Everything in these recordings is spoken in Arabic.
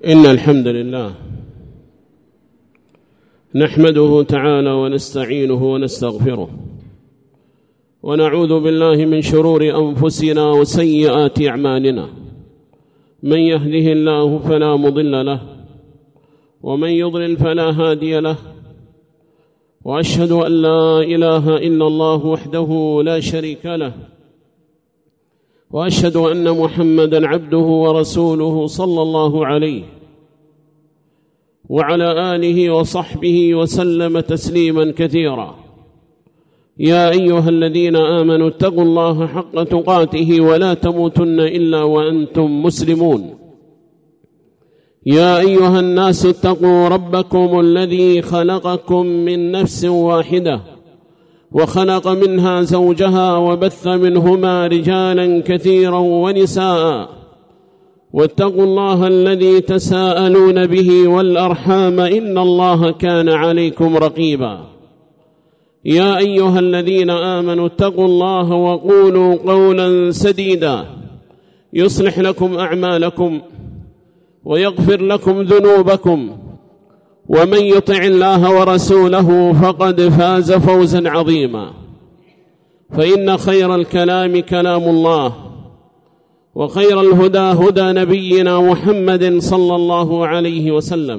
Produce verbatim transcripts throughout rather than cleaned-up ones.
إن الحمد لله نحمده تعالى ونستعينه ونستغفره ونعوذ بالله من شرور أنفسنا وسيئات أعمالنا. من يهده الله فلا مضل له ومن يضلل فلا هادي له، وأشهد أن لا إله إلا الله وحده لا شريك له، وأشهد أن محمدًا عبده ورسوله صلى الله عليه وعلى آله وصحبه وسلم تسليمًا كثيرا. يا أيها الذين آمنوا اتقوا الله حق تقاته ولا تموتن إلا وأنتم مسلمون. يا أيها الناس اتقوا ربكم الذي خلقكم من نفس واحدة وخلق منها زوجها وبث منهما رجالا كثيرا ونساء، واتقوا الله الذي تساءلون به والأرحام إن الله كان عليكم رقيبا. يا أيها الذين آمنوا اتقوا الله وقولوا قولا سديدا يصلح لكم أعمالكم ويغفر لكم ذنوبكم، ومن يطع الله ورسوله فقد فاز فوزا عظيما. فإن خير الكلام كلام الله، وخير الهدى هدى نبينا محمد صلى الله عليه وسلم،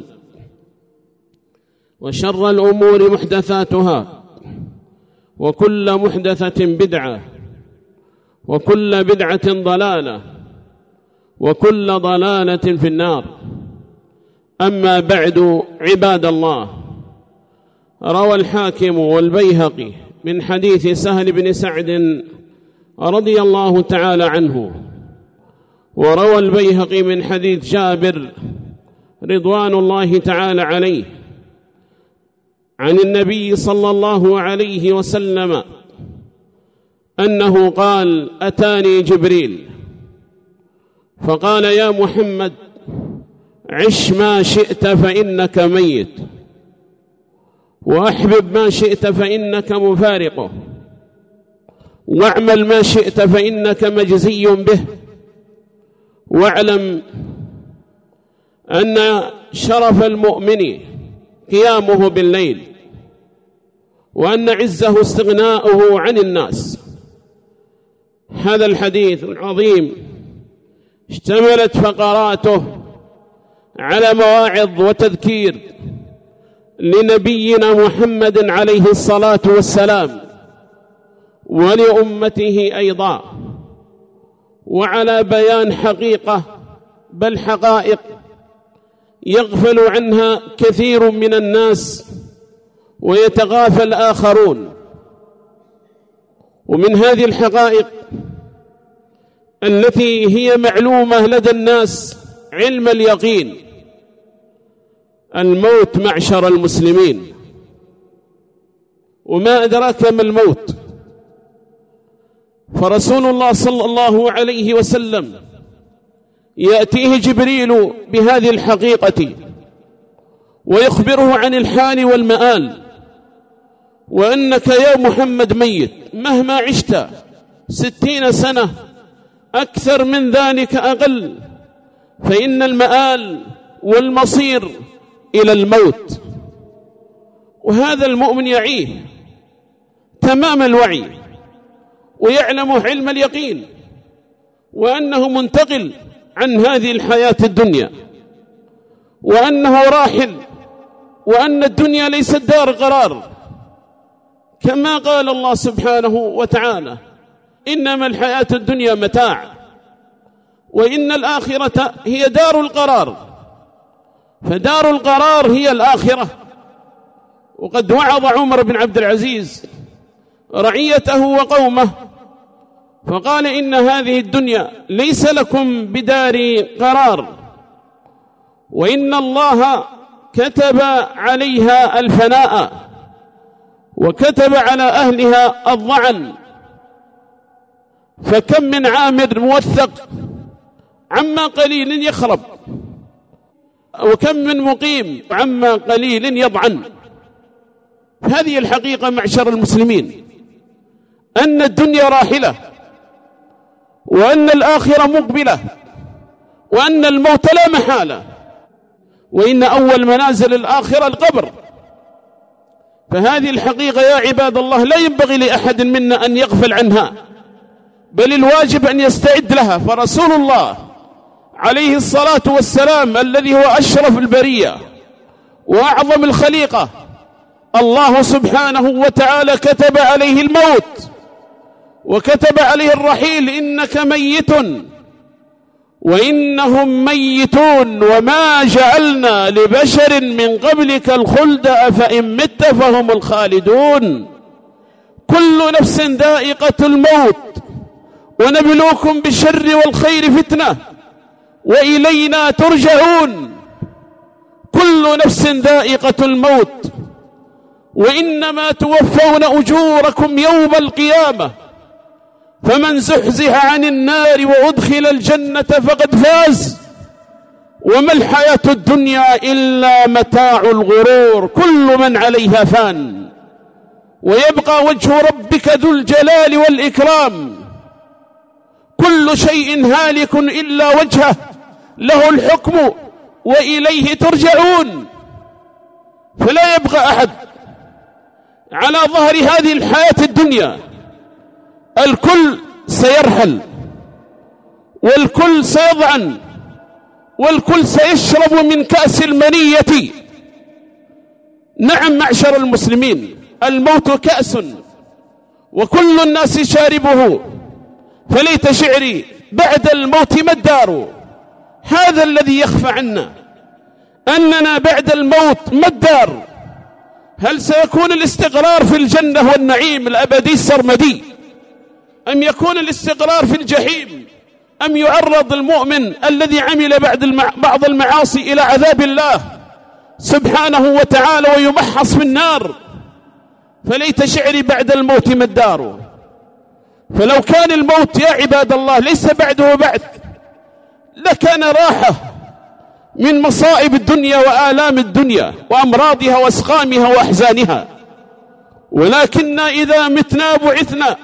وشر الأمور محدثاتها، وكل محدثة بدعة، وكل بدعة ضلالة، وكل ضلالة في النار. أما بعد، عباد الله، روى الحاكم والبيهقي من حديث سهل بن سعد رضي الله تعالى عنه، وروى البيهقي من حديث جابر رضوان الله تعالى عليه عن النبي صلى الله عليه وسلم أنه قال: أتاني جبريل فقال: يا محمد، عش ما شئت فإنك ميت، وأحبب ما شئت فإنك مفارقه، واعمل ما شئت فإنك مجزي به، واعلم أن شرف المؤمن قيامه بالليل، وأن عزه استغناؤه عن الناس. هذا الحديث العظيم اشتملت فقراته على مواعظ وتذكير لنبينا محمد عليه الصلاة والسلام ولأمته أيضا، وعلى بيان حقيقة بل حقائق يغفل عنها كثير من الناس ويتغافل آخرون. ومن هذه الحقائق التي هي معلومة لدى الناس علم اليقين الموت معشر المسلمين. وما أدراك ما الموت؟ فرسول الله صلى الله عليه وسلم يأتيه جبريل بهذه الحقيقة ويخبره عن الحال والمآل، وأنك يا محمد ميت مهما عشت ستين سنة أكثر من ذلك أقل، فإن المآل والمصير إلى الموت. وهذا المؤمن يعيه تمام الوعي ويعلم علم اليقين وأنه منتقل عن هذه الحياة الدنيا، وأنه راحل، وأن الدنيا ليست دار قرار، كما قال الله سبحانه وتعالى: إنما الحياة الدنيا متاع وإن الآخرة هي دار القرار. فدار القرار هي الآخرة. وقد وعظ عمر بن عبد العزيز رعيته وقومه فقال: إن هذه الدنيا ليس لكم بدار قرار، وإن الله كتب عليها الفناء وكتب على أهلها الضعن، فكم من عامر موثق عما قليل يخرب، وكم من مقيم عما قليل يضعن. هذه الحقيقة معشر المسلمين، أن الدنيا راحلة، وأن الآخرة مقبلة، وأن الموت لا محالة. وإن أول منازل الآخرة القبر. فهذه الحقيقة يا عباد الله لا ينبغي لأحد منا أن يغفل عنها، بل الواجب أن يستعد لها. فرسول الله عليه الصلاة والسلام الذي هو أشرف البرية وأعظم الخليقة، الله سبحانه وتعالى كتب عليه الموت وكتب عليه الرحيل: إنك ميت وإنهم ميتون وما جعلنا لبشر من قبلك الخلد أفإن مت فهم الخالدون. كل نفس ذائقة الموت ونبلوكم بالشر والخير فتنة وإلينا ترجعون. كل نفس ذائقة الموت وإنما توفون أجوركم يوم القيامة، فمن زحزح عن النار وأدخل الجنة فقد فاز، وما الحياة الدنيا إلا متاع الغرور. كل من عليها فان ويبقى وجه ربك ذو الجلال والإكرام. كل شيء هالك إلا وجهه، له الحكم وإليه ترجعون. فلا يبقى أحد على ظهر هذه الحياة الدنيا، الكل سيرحل والكل سيضعن والكل سيشرب من كأس المنية. نعم معشر المسلمين، الموت كأس وكل الناس شاربه، فليت شعري بعد الموت ما الدار. هذا الذي يخفى عنا، أننا بعد الموت ما الدار. هل سيكون الاستقرار في الجنة والنعيم الأبدي السرمدي، أم يكون الاستقرار في الجحيم، أم يعرض المؤمن الذي عمل بعد المع... بعض المعاصي إلى عذاب الله سبحانه وتعالى ويمحص في النار؟ فليت شعري بعد الموت ما الدار. فلو كان الموت يا عباد الله ليس بعده بعد، لكان راحة من مصائب الدنيا وآلام الدنيا وأمراضها وأسقامها وأحزانها. ولكن إذا متنا بعثنا،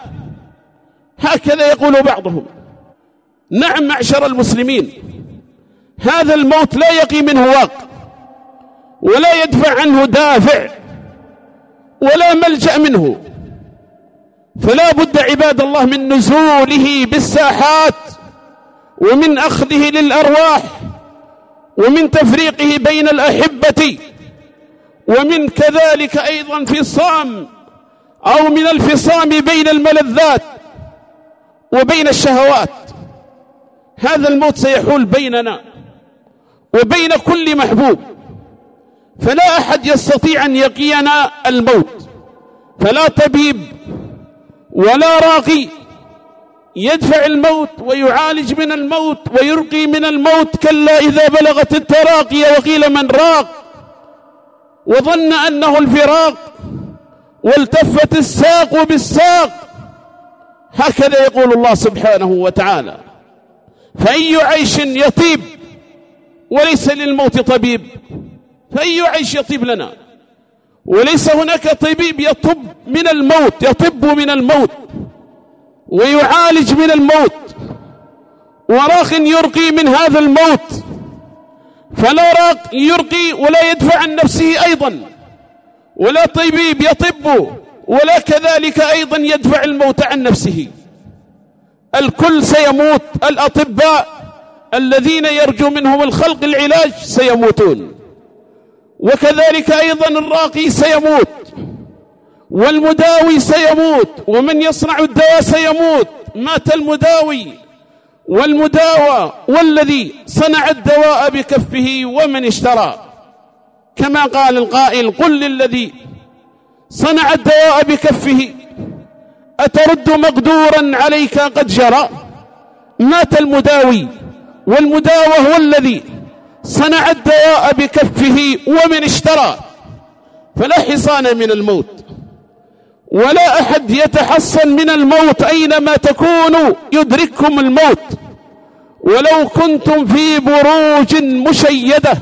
هكذا يقول بعضهم. نعم معشر المسلمين، هذا الموت لا يقي منه واق ولا يدفع عنه دافع ولا ملجأ منه، فلا بد عباد الله من نزوله بالساحات ومن أخذه للأرواح ومن تفريقه بين الأحبة، ومن كذلك أيضا انفصام أو من الفصام بين الملذات وبين الشهوات. هذا الموت سيحول بيننا وبين كل محبوب، فلا أحد يستطيع أن يقينا الموت، فلا طبيب ولا راقي يدفع الموت ويعالج من الموت ويرقي من الموت. كلا إذا بلغت التراقي وقيل من راق وظن أنه الفراق والتفت الساق بالساق. هكذا يقول الله سبحانه وتعالى. فأي عيش يطيب وليس للموت طبيب؟ فأي عيش يطيب لنا وليس هناك طبيب يطب من الموت، يطب من الموت ويعالج من الموت، وراق يرقي من هذا الموت؟ فلا راق يرقي ولا يدفع عن نفسه أيضا، ولا طبيب يطب ولا كذلك أيضا يدفع الموت عن نفسه. الكل سيموت. الأطباء الذين يرجو منهم الخلق العلاج سيموتون، وكذلك أيضا الراقي سيموت، والمداوي سيموت، ومن يصنع الدواء سيموت. مات المداوي والمداوى والذي صنع الدواء بكفه ومن اشترى، كما قال القائل: قل للذي صنع الدواء بكفه أترد مقدورا عليك قد جرى. مات المداوي والمداوى هو الذي صنع الدواء بكفه ومن اشترى. فلا حصان من الموت ولا أحد يتحصن من الموت. أينما تكونوا يدرككم الموت ولو كنتم في بروج مشيدة.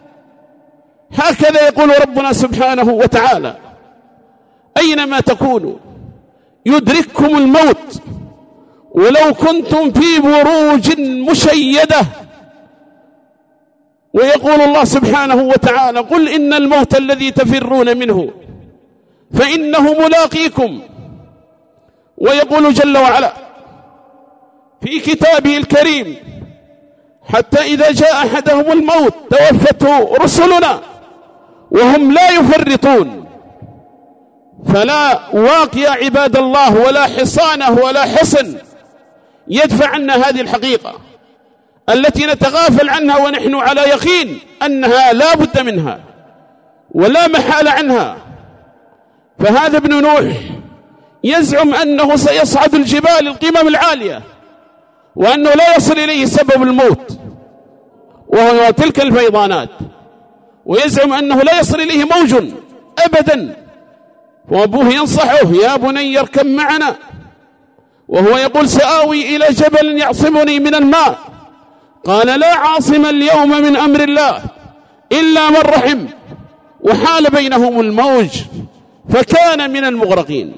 هكذا يقول ربنا سبحانه وتعالى: أينما تكونوا يدرككم الموت ولو كنتم في بروج مشيدة. ويقول الله سبحانه وتعالى: قل إن الموت الذي تفرون منه فإنه ملاقيكم. ويقول جل وعلا في كتابه الكريم: حتى إذا جاء أحدهم الموت توفته رسلنا وهم لا يفرطون. فلا واقي عباد الله ولا حصانه ولا حصن يدفع عنا هذه الحقيقة التي نتغافل عنها ونحن على يقين أنها لا بد منها ولا محال عنها. فهذا ابن نوح يزعم أنه سيصعد الجبال القمم العالية وأنه لا يصل إليه سبب الموت وهو تلك الفيضانات، ويزعم أنه لا يصل إليه موج أبدا. وأبوه ينصحه: يا بني اركب معنا، وهو يقول: سآوي إلى جبل يعصمني من الماء. قال: لا عاصم اليوم من أمر الله إلا من رحم، وحال بينهم الموج فكان من المغرقين.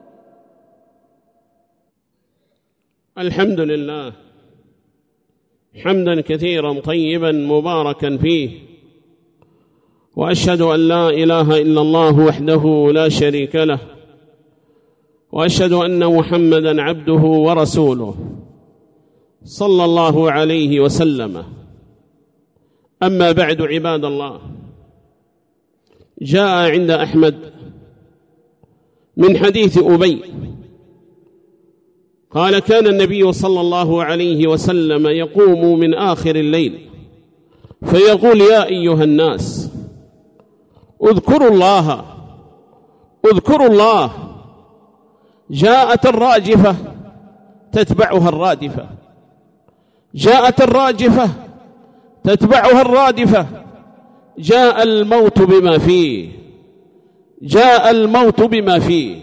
الحمد لله حمدا كثيرا طيبا مباركا فيه، وأشهد أن لا إله إلا الله وحده لا شريك له، وأشهد أن محمدا عبده ورسوله صلى الله عليه وسلم. أما بعد، عباد الله، جاء عند أحمد من حديث أبي قال: كان النبي صلى الله عليه وسلم يقوم من آخر الليل فيقول: يا أيها الناس اذكروا الله اذكروا الله. جاءت الراجفة تتبعها الرادفة، جاءت الراجفة تتبعها الرادفة، جاء الموت بما فيه، جاء الموت بما فيه.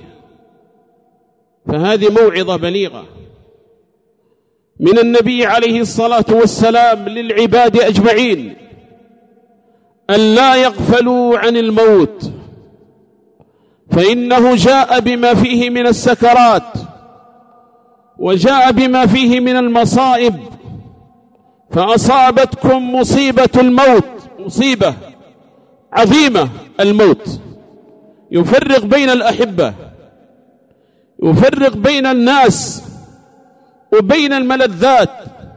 فهذه موعظة بليغة من النبي عليه الصلاة والسلام للعباد أجمعين أن لا يغفلوا عن الموت، فإنه جاء بما فيه من السكرات وجاء بما فيه من المصائب. فأصابتكم مصيبة الموت، مصيبة عظيمة الموت، يفرق بين الأحبة، يفرق بين الناس وبين الملذات،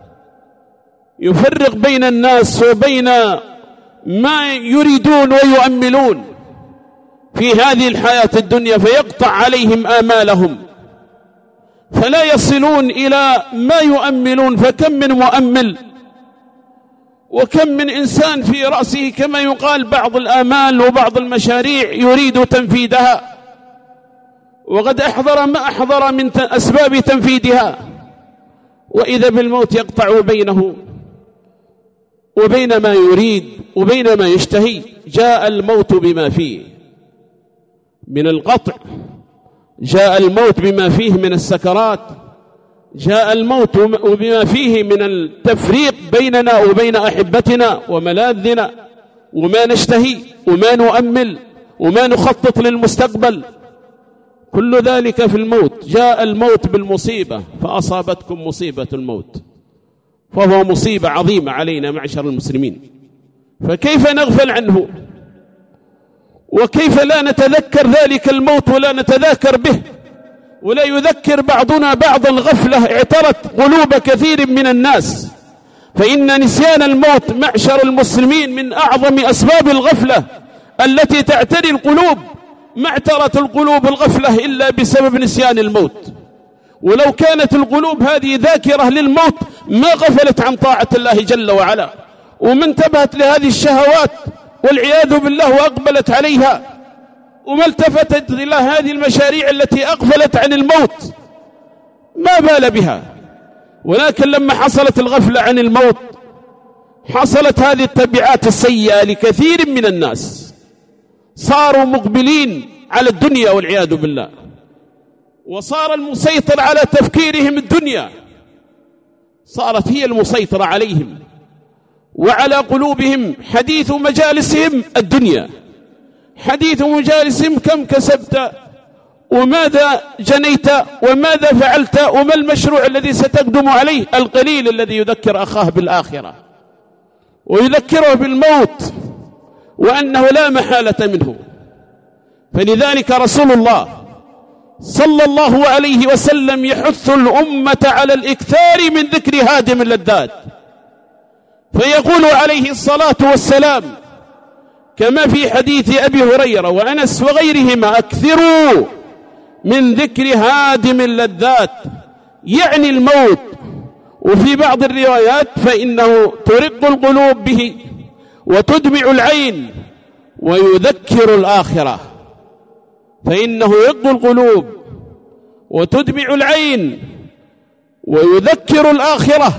يفرق بين الناس وبين ما يريدون ويؤملون في هذه الحياة الدنيا، فيقطع عليهم آمالهم فلا يصلون إلى ما يؤملون. فكم من مؤمل وكم من إنسان في رأسه كما يقال بعض الآمال وبعض المشاريع يريد تنفيذها، وقد أحضر ما أحضر من أسباب تنفيذها، وإذا بالموت يقطع بينه وبين ما يريد وبين ما يشتهي. جاء الموت بما فيه من القطع، جاء الموت بما فيه من السكرات، جاء الموت بما فيه من التفريق بيننا وبين أحبتنا وملاذنا، وما نشتهي وما نؤمل وما نخطط للمستقبل، كل ذلك في الموت. جاء الموت بالمصيبة، فأصابتكم مصيبة الموت، فهو مصيبة عظيمة علينا معشر المسلمين. فكيف نغفل عنه؟ وكيف لا نتذكر ذلك الموت ولا نتذاكر به ولا يذكر بعضنا بعضا؟ غفلة اعترت قلوب كثير من الناس، فإن نسيان الموت معشر المسلمين من أعظم أسباب الغفلة التي تعتري القلوب. ما اعترت القلوب الغفلة إلا بسبب نسيان الموت، ولو كانت القلوب هذه ذاكرة للموت ما غفلت عن طاعة الله جل وعلا، وما انتبهت لهذه الشهوات والعياذ بالله وأقبلت عليها، وما التفتت إلى هذه المشاريع التي أغفلت عن الموت ما بال بها. ولكن لما حصلت الغفلة عن الموت حصلت هذه التبعات السيئة لكثير من الناس، صاروا مقبلين على الدنيا والعياذ بالله، وصار المسيطر على تفكيرهم الدنيا، صارت هي المسيطرة عليهم وعلى قلوبهم. حديث مجالسهم الدنيا، حديث مجالسهم كم كسبت وماذا جنيت وماذا فعلت وما المشروع الذي ستقدم عليه، القليل الذي يذكر أخاه بالآخرة. ويذكره بالموت وأنه لا محالة منه. فلذلك رسول الله صلى الله عليه وسلم يحث الأمة على الإكثار من ذكر هادم اللذات، فيقول عليه الصلاة والسلام كما في حديث أبي هريرة وأنس وغيرهما: أكثروا من ذكر هادم اللذات، يعني الموت. وفي بعض الروايات: فإنه ترق القلوب به وتدمع العين ويذكر الآخرة. فإنه يرق القلوب وتدمع العين ويذكر الآخرة.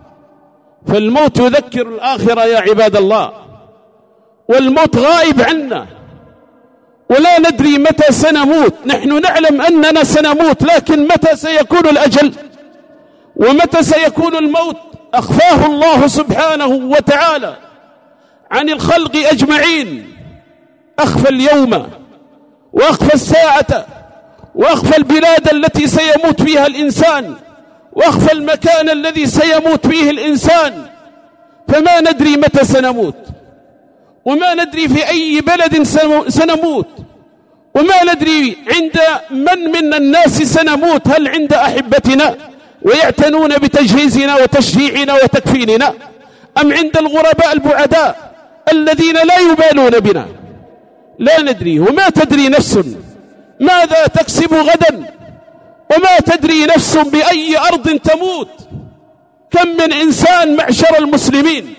فالموت يذكر الآخرة يا عباد الله، والموت غائب عنا ولا ندري متى سنموت. نحن نعلم أننا سنموت، لكن متى سيكون الأجل ومتى سيكون الموت أخفاه الله سبحانه وتعالى عن الخلق أجمعين. أخفى اليوم وأخفى الساعة وأخفى البلاد التي سيموت فيها الإنسان وأخفى المكان الذي سيموت فيه الإنسان. فما ندري متى سنموت، وما ندري في أي بلد سنموت، وما ندري عند من من الناس سنموت. هل عند أحبتنا ويعتنون بتجهيزنا وتشجيعنا وتكفيننا، أم عند الغرباء البعداء الذين لا يبالون بنا؟ لا ندري. وما تدري نفس ماذا تكسب غدا، وما تدري نفس بأي أرض تموت. كم من إنسان معشر المسلمين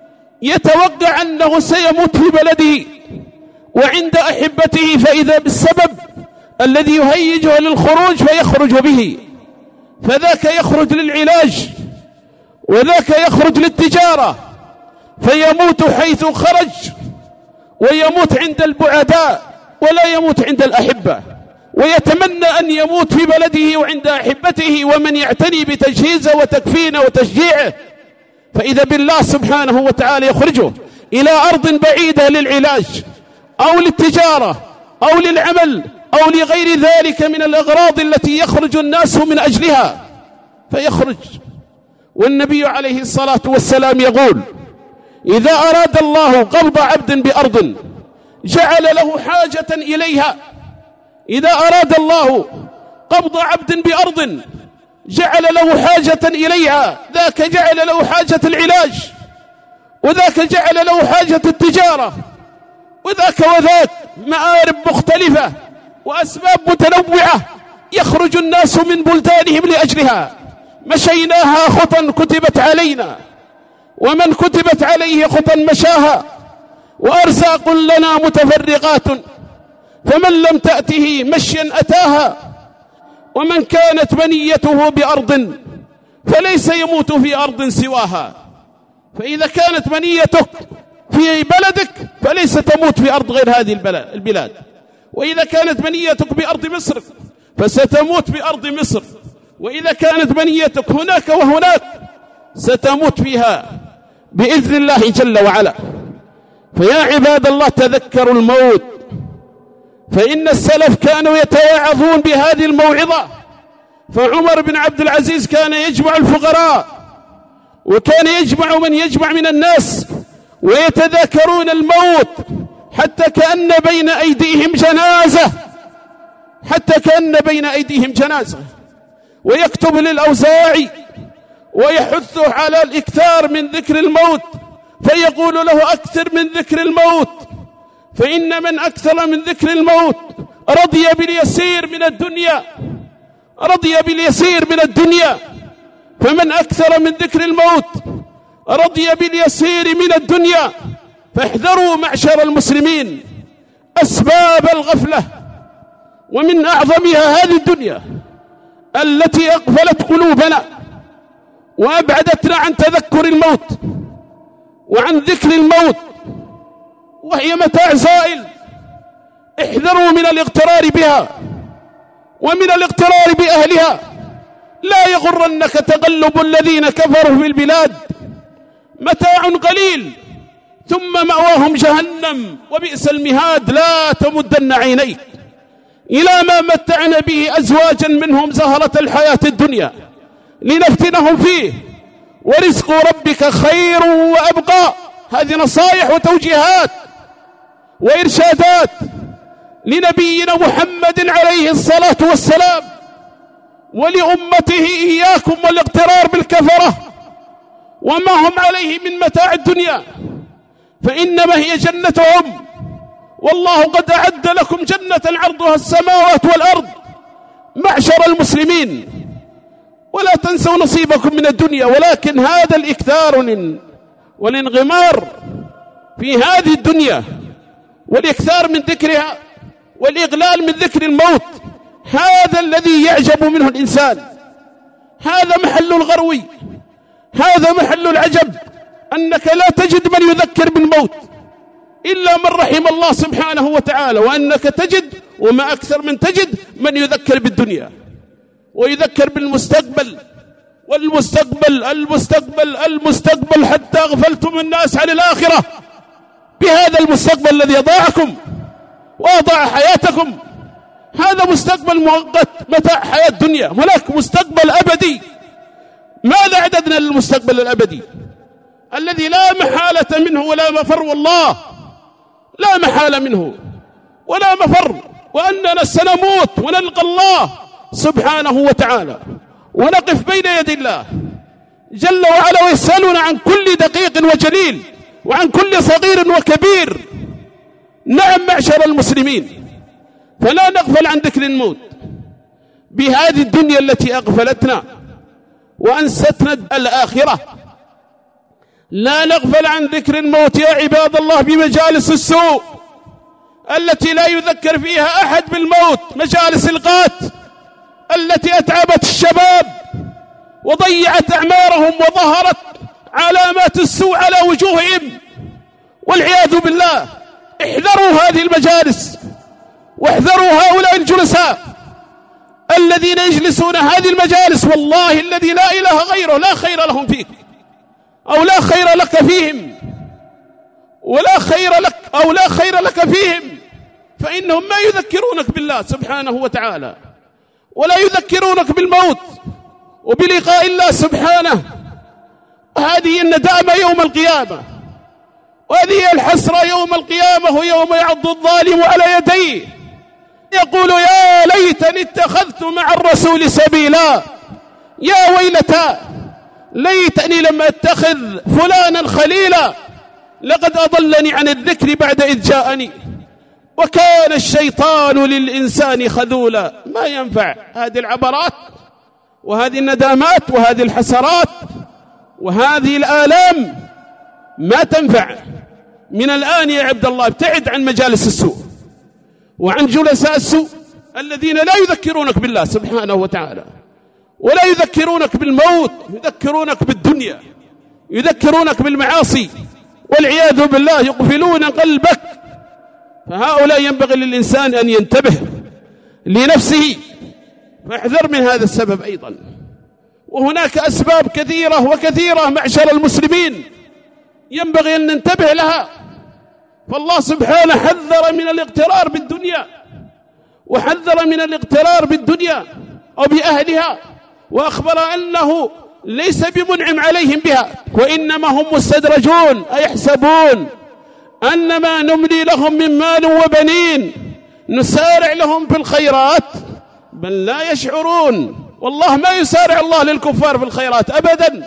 يتوقع أنه سيموت في بلده وعند أحبته، فإذا بالسبب الذي يهيجه للخروج فيخرج به، فذاك يخرج للعلاج وذاك يخرج للتجارة، فيموت حيث خرج، ويموت عند البعداء ولا يموت عند الأحبة، ويتمنى أن يموت في بلده وعند أحبته ومن يعتني بتجهيزه وتكفينه وتشجيعه. فإذا بالله سبحانه وتعالى يخرجه إلى أرض بعيدة للعلاج أو للتجارة أو للعمل أو لغير ذلك من الأغراض التي يخرج الناس من أجلها، فيخرج. والنبي عليه الصلاة والسلام يقول: إذا أراد الله قبض عبد بأرض جعل له حاجة إليها. إذا أراد الله قبض عبد بأرض جعل له حاجة إليها، ذاك جعل له حاجة العلاج، وذاك جعل له حاجة التجارة، وذاك وذاك، مآرب مختلفة وأسباب متنوعة يخرج الناس من بلدانهم لأجلها. مشيناها خطا كتبت علينا، ومن كتبت عليه خطا مشاها، وأرزاق لنا متفرقات، فمن لم تأته مشيا أتاها. ومن كانت منيته بأرض فليس يموت في أرض سواها. فإذا كانت منيتك في بلدك فليس تموت في أرض غير هذه البلاد، وإذا كانت منيتك بأرض مصر فستموت بأرض مصر، وإذا كانت منيتك هناك وهناك ستموت فيها بإذن الله جل وعلا. فيا عباد الله تذكروا الموت، فإن السلف كانوا يتواعظون بهذه الموعظة. فعمر بن عبد العزيز كان يجمع الفقراء، وكان يجمع من يجمع من الناس، ويتذاكرون الموت حتى كأن بين أيديهم جنازة، حتى كأن بين أيديهم جنازة. ويكتب للأوزاعي ويحثه على الإكثار من ذكر الموت، فيقول له: أكثر من ذكر الموت، فإن من أكثر من ذكر الموت رضي باليسير من الدنيا، رضي باليسير من الدنيا. فمن أكثر من ذكر الموت رضي باليسير من الدنيا. فاحذروا معشر المسلمين أسباب الغفلة، ومن أعظمها هذه الدنيا التي أغفلت قلوبنا وأبعدتنا عن تذكر الموت وعن ذكر الموت، وهي متاع زائل. احذروا من الاغترار بها ومن الاغترار بأهلها. لا يغرنك تقلب الذين كفروا في البلاد، متاع قليل ثم مأواهم جهنم وبئس المهاد. لا تمدن عينيك إلى ما متعنا به أزواجا منهم زهرة الحياة الدنيا لنفتنهم فيه، ورزق ربك خير وأبقى. هذه نصائح وتوجيهات وإرشادات لنبينا محمد عليه الصلاة والسلام ولأمته إياكم والاغترار بالكفرة وما هم عليه من متاع الدنيا، فإنما هي جنتهم، والله قد أعد لكم جنة عرضها السماوات والأرض معشر المسلمين. ولا تنسوا نصيبكم من الدنيا، ولكن هذا الإكثار والانغمار في هذه الدنيا والإكثار من ذكرها والإغلال من ذكر الموت، هذا الذي يعجب منه الإنسان، هذا محل الغروي، هذا محل العجب، أنك لا تجد من يذكر بالموت إلا من رحم الله سبحانه وتعالى، وأنك تجد وما أكثر من تجد من يذكر بالدنيا ويذكر بالمستقبل والمستقبل المستقبل المستقبل حتى أغفلتم الناس عن الآخرة بهذا المستقبل الذي أضاعكم وأضاع حياتكم. هذا مستقبل مؤقت متاع حياة الدنيا، هناك مستقبل أبدي. ماذا أعددنا للمستقبل الأبدي الذي لا محالة منه ولا مفر؟ والله لا محالة منه ولا مفر، وأننا سنموت ونلقى الله سبحانه وتعالى ونقف بين يدي الله جل وعلا ويسألنا عن كل دقيق وجليل وعن كل صغير وكبير. نعم معشر المسلمين، فلا نغفل عن ذكر الموت بهذه الدنيا التي أغفلتنا وأنستنا الآخرة. لا نغفل عن ذكر الموت يا عباد الله بمجالس السوء التي لا يذكر فيها أحد بالموت، مجالس الغات التي أتعبت الشباب وضيعت أعمارهم وظهرت علامات السوء على وجوههم والعياذ بالله. احذروا هذه المجالس واحذروا هؤلاء الجلساء الذين يجلسون هذه المجالس، والله الذي لا إله غيره لا خير لهم فيك أو لا خير لك فيهم ولا خير لك أو لا خير لك فيهم، فإنهم ما يذكرونك بالله سبحانه وتعالى ولا يذكرونك بالموت وبلقاء الله سبحانه. هذه الندامة يوم القيامة، وهذه الحسرة يوم القيامة، ويوم يعض الظالم على يديه يقول يا ليتني اتخذت مع الرسول سبيلا، يا ويلتى ليتني لم أتخذ فلانا خليلا، لقد أضلني عن الذكر بعد إذ جاءني وكان الشيطان للإنسان خذولا. ما ينفع هذه العبرات وهذه الندامات وهذه الحسرات وهذه الآلام، ما تنفع. من الآن يا عبد الله ابتعد عن مجالس السوء وعن جلساء السوء الذين لا يذكرونك بالله سبحانه وتعالى ولا يذكرونك بالموت، يذكرونك بالدنيا، يذكرونك بالمعاصي والعياذ بالله، يقفلون قلبك. فهؤلاء ينبغي للإنسان أن ينتبه لنفسه، فاحذر من هذا السبب أيضا. وهناك أسباب كثيرة وكثيرة معشر المسلمين ينبغي أن ننتبه لها. فالله سبحانه حذر من الاغترار بالدنيا وحذر من الاغترار بالدنيا أو بأهلها، وأخبر أنه ليس بمنعم عليهم بها، وإنما هم مستدرجون أيحسبون أنما نملي لهم من مال وبنين نسارع لهم في الخيرات بل لا يشعرون. والله ما يسارع الله للكفار في الخيرات أبدا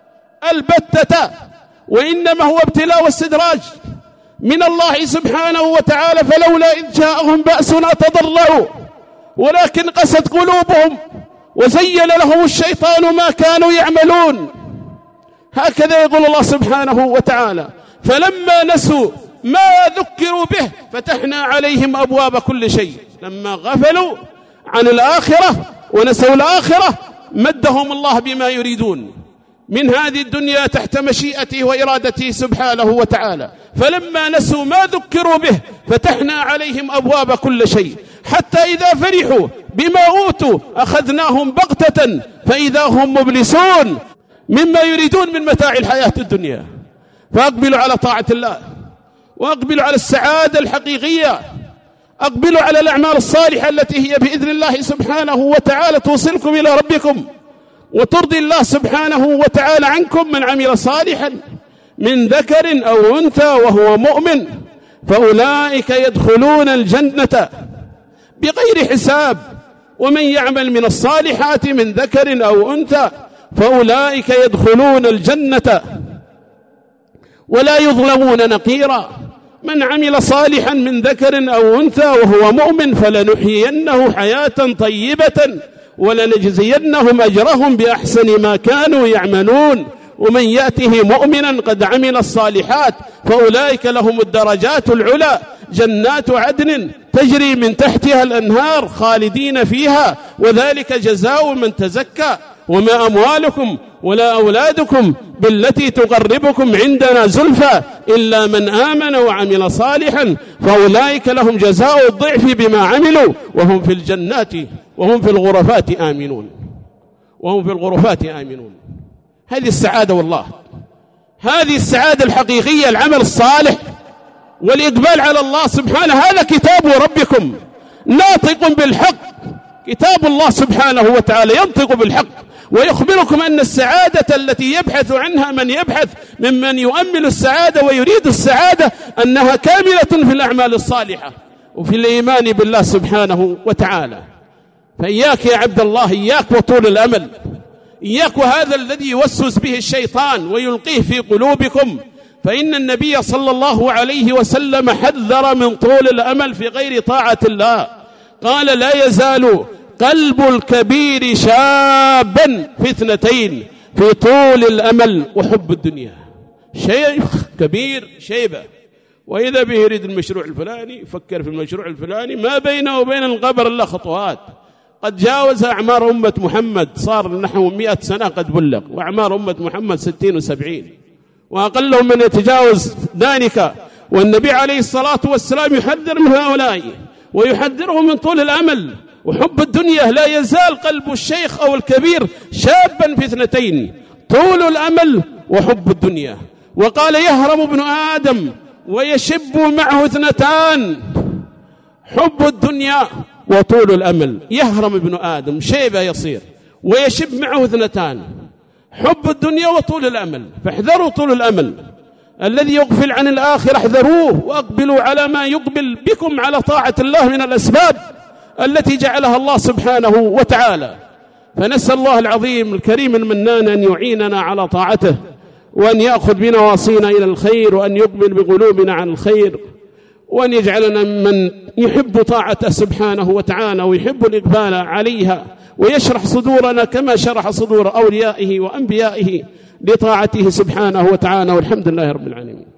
البتة، وإنما هو ابتلاء واستدراج من الله سبحانه وتعالى. فلولا إذ جاءهم بأسنا تضرعوا ولكن قست قلوبهم وزين لهم الشيطان ما كانوا يعملون. هكذا يقول الله سبحانه وتعالى فلما نسوا ما ذكروا به فتحنا عليهم أبواب كل شيء. لما غفلوا عن الآخرة ونسوا الآخرة مدهم الله بما يريدون من هذه الدنيا تحت مشيئته وإرادته سبحانه وتعالى. فلما نسوا ما ذكروا به فتحنا عليهم أبواب كل شيء حتى إذا فرحوا بما أوتوا أخذناهم بغتة فإذا هم مبلسون مما يريدون من متاع الحياة الدنيا. فأقبلوا على طاعة الله، وأقبلوا على السعادة الحقيقية، أقبلوا على الأعمال الصالحة التي هي بإذن الله سبحانه وتعالى توصلكم إلى ربكم وترضي الله سبحانه وتعالى عنكم. من عمل صالحا من ذكر أو أنثى وهو مؤمن فأولئك يدخلون الجنة بغير حساب. ومن يعمل من الصالحات من ذكر أو أنثى فأولئك يدخلون الجنة ولا يظلمون نقيرا. من عمل صالحا من ذكر أو أنثى وهو مؤمن فلنحيينه حياة طيبة ولنجزينهم أجرهم بأحسن ما كانوا يعملون. ومن يأته مؤمنا قد عمل الصالحات فأولئك لهم الدرجات العلى جنات عدن تجري من تحتها الأنهار خالدين فيها وذلك جزاء من تزكى. وما أموالكم ولا أولادكم بالتي تقربكم عندنا زلفى إلا من آمن وعمل صالحا فأولئك لهم جزاء الضعف بما عملوا وهم في الجنات وهم في الغرفات آمنون وهم في الغرفات آمنون. هذه السعادة والله، هذه السعادة الحقيقية، العمل الصالح والإقبال على الله سبحانه. هذا كتاب ربكم ناطق بالحق، كتاب الله سبحانه وتعالى ينطق بالحق ويخبركم أن السعادة التي يبحث عنها من يبحث ممن يؤمل السعادة ويريد السعادة أنها كاملة في الأعمال الصالحة وفي الإيمان بالله سبحانه وتعالى. فإياك يا عبد الله، إياك وطول الأمل، إياك وهذا الذي يوسوس به الشيطان ويلقيه في قلوبكم. فإن النبي صلى الله عليه وسلم حذر من طول الأمل في غير طاعة الله. قال لا يزال قلب الكبير شابا في اثنتين في طول الأمل وحب الدنيا. شيخ كبير شيبة وإذا به يريد المشروع الفلاني يفكر في المشروع الفلاني ما بينه وبين القبر إلا خطوات. قد جاوز أعمار أمة محمد، صار نحو مئة سنة قد بلغ، وأعمار أمة محمد ستين وسبعين وأقلهم من يتجاوز ذلك. والنبي عليه الصلاة والسلام يحذر من هؤلاء ويحذرهم من طول الأمل وحب الدنيا. لا يزال قلب الشيخ أو الكبير شابا في اثنتين، طول الأمل وحب الدنيا. وقال يهرم ابن آدم ويشب معه اثنتان، حب الدنيا وطول الأمل. يهرم ابن آدم شيبة يصير ويشب معه اثنتان، حب الدنيا وطول الأمل. فاحذروا طول الأمل، الذي يغفل عن الآخرة احذروه وأقبلوا على ما يقبل بكم على طاعة الله من الأسباب التي جعلها الله سبحانه وتعالى. فنسأل الله العظيم الكريم المنان أن يعيننا على طاعته وأن يأخذ بنواصينا إلى الخير وأن يقبل بقلوبنا عن الخير وأن يجعلنا من يحب طاعته سبحانه وتعالى ويحب الإقبال عليها ويشرح صدورنا كما شرح صدور أوليائه وأنبيائه لطاعته سبحانه وتعالى. والحمد لله رب العالمين.